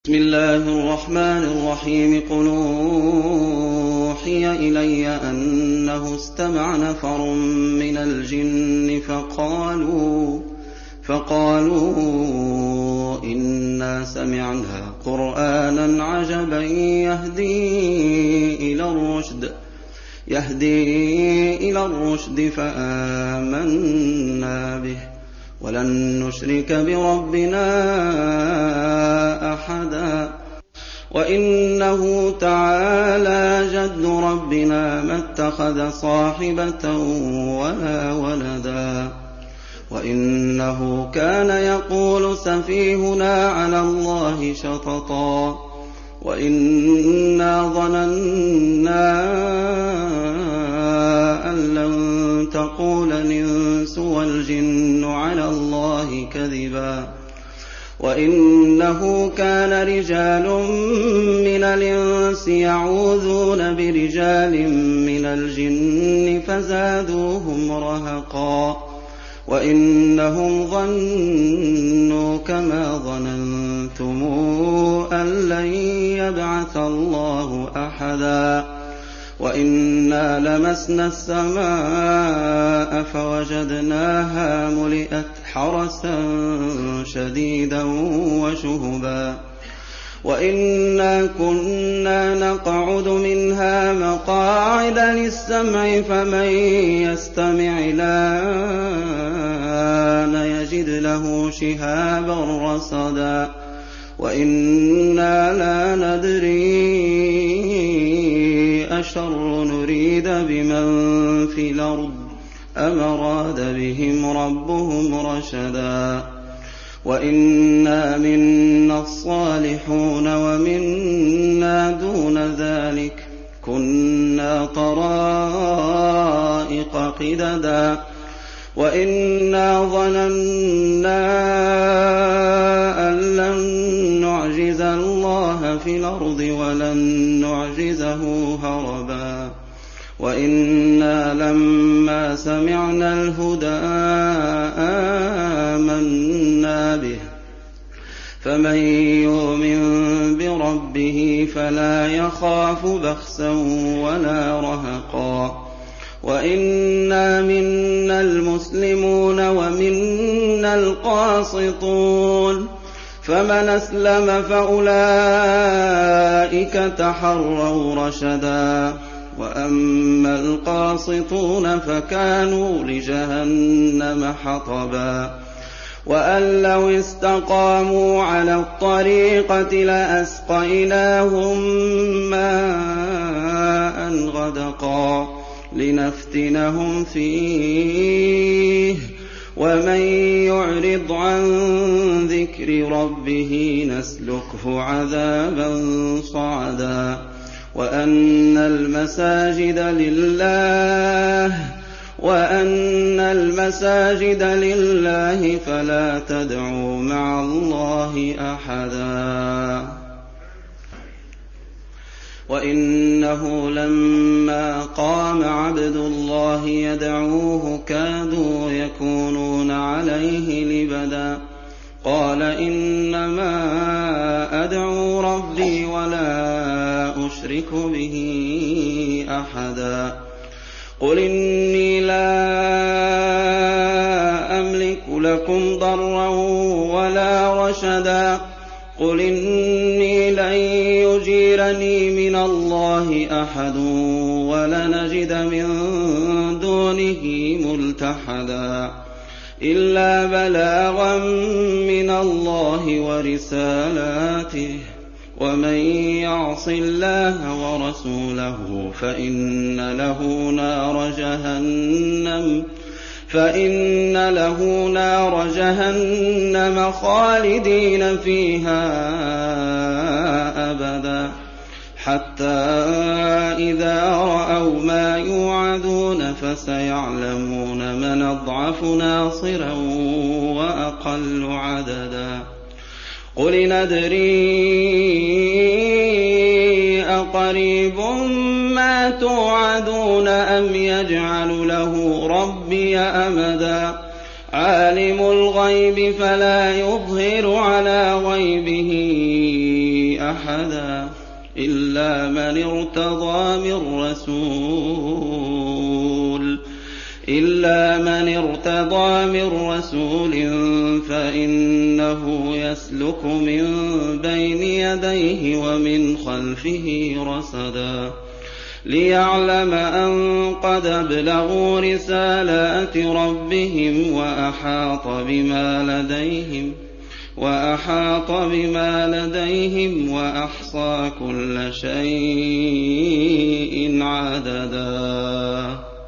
بسم الله الرحمن الرحيم قل أوحي إلي أنه استمع نفر من الجن فقالوا إنا سمعنا قرآنا عجبا يهدي إلى الرشد فآمنا به ولن نشرك بربنا أحدا وإنه تعالى جد ربنا ما اتخذ صاحبة ولا ولدا وإنه كان يقول سفيهنا على الله شططا وإنا ظننا أن لن تقول الإنس والجن على الله كذبا وإنه كان رجال من الإنس يعوذون برجال من الجن فزادوهم رهقا وإنهم ظنوا كما ظننتم أن لن يبعث الله أحدا وإنا لمسنا السماء فوجدناها ملئت حرسا شديدا وشهبا وإنا كنا نقعد منها مقاعد للسمع فمن يستمع الآن يجد له شهابا رصدا وإنا لا ندري أشر نريد بمن في الأرض أم أراد بهم ربهم رشدا وإنا منا الصالحون ومنا دون ذلك كنا طرائق قددا وإنا ظننا أن لن نعجز الله في الأرض ولن نعجزه هربا وإنا لما سمعنا الهدى آمنا به فمن يؤمن بربه فلا يخاف بخسا ولا رهقا وإنا منا المسلمون ومنا القاسطون فمن أسلم فأولئك تحروا رشدا وأما القاسطون فكانوا لجهنم حطبا وأن لو استقاموا على الطريقة لأسقيناهم ماء غدقا لنفتنهم فيه ومن يعرض عن ذكر ربه نسلكه عذابا صعدا وأن المساجد لله فلا تدعوا مع الله أحدا وإنه لما قام عبد الله يدعوه كادوا يكونون عليه لبدا قال إنما أدعو ربي ولا أشرك به أحدا قل إني لا أملك لكم ضرا ولا رشدا قل إني لن يجيرني من الله أحد ولنجد من دونه ملتحدا إلا بلاغا من الله ورسالاته ومن يعص الله ورسوله فإن له نار جهنم خالدين فيها أبدا حتى إذا رأوا ما يوعدون فسيعلمون من أضعف ناصرا وأقل عددا قل ندري أقريب ما توعدون أم يجعل له ربي أمدا عالم الغيب فلا يظهر على غيبه أحدا إلا من ارتضى من رسول فإنه يسلك من بين يديه ومن خلفه رصدا ليعلم أن قد أبلغوا رسالات ربهم وأحاط بما لديهم وأحصى كل شيء عددا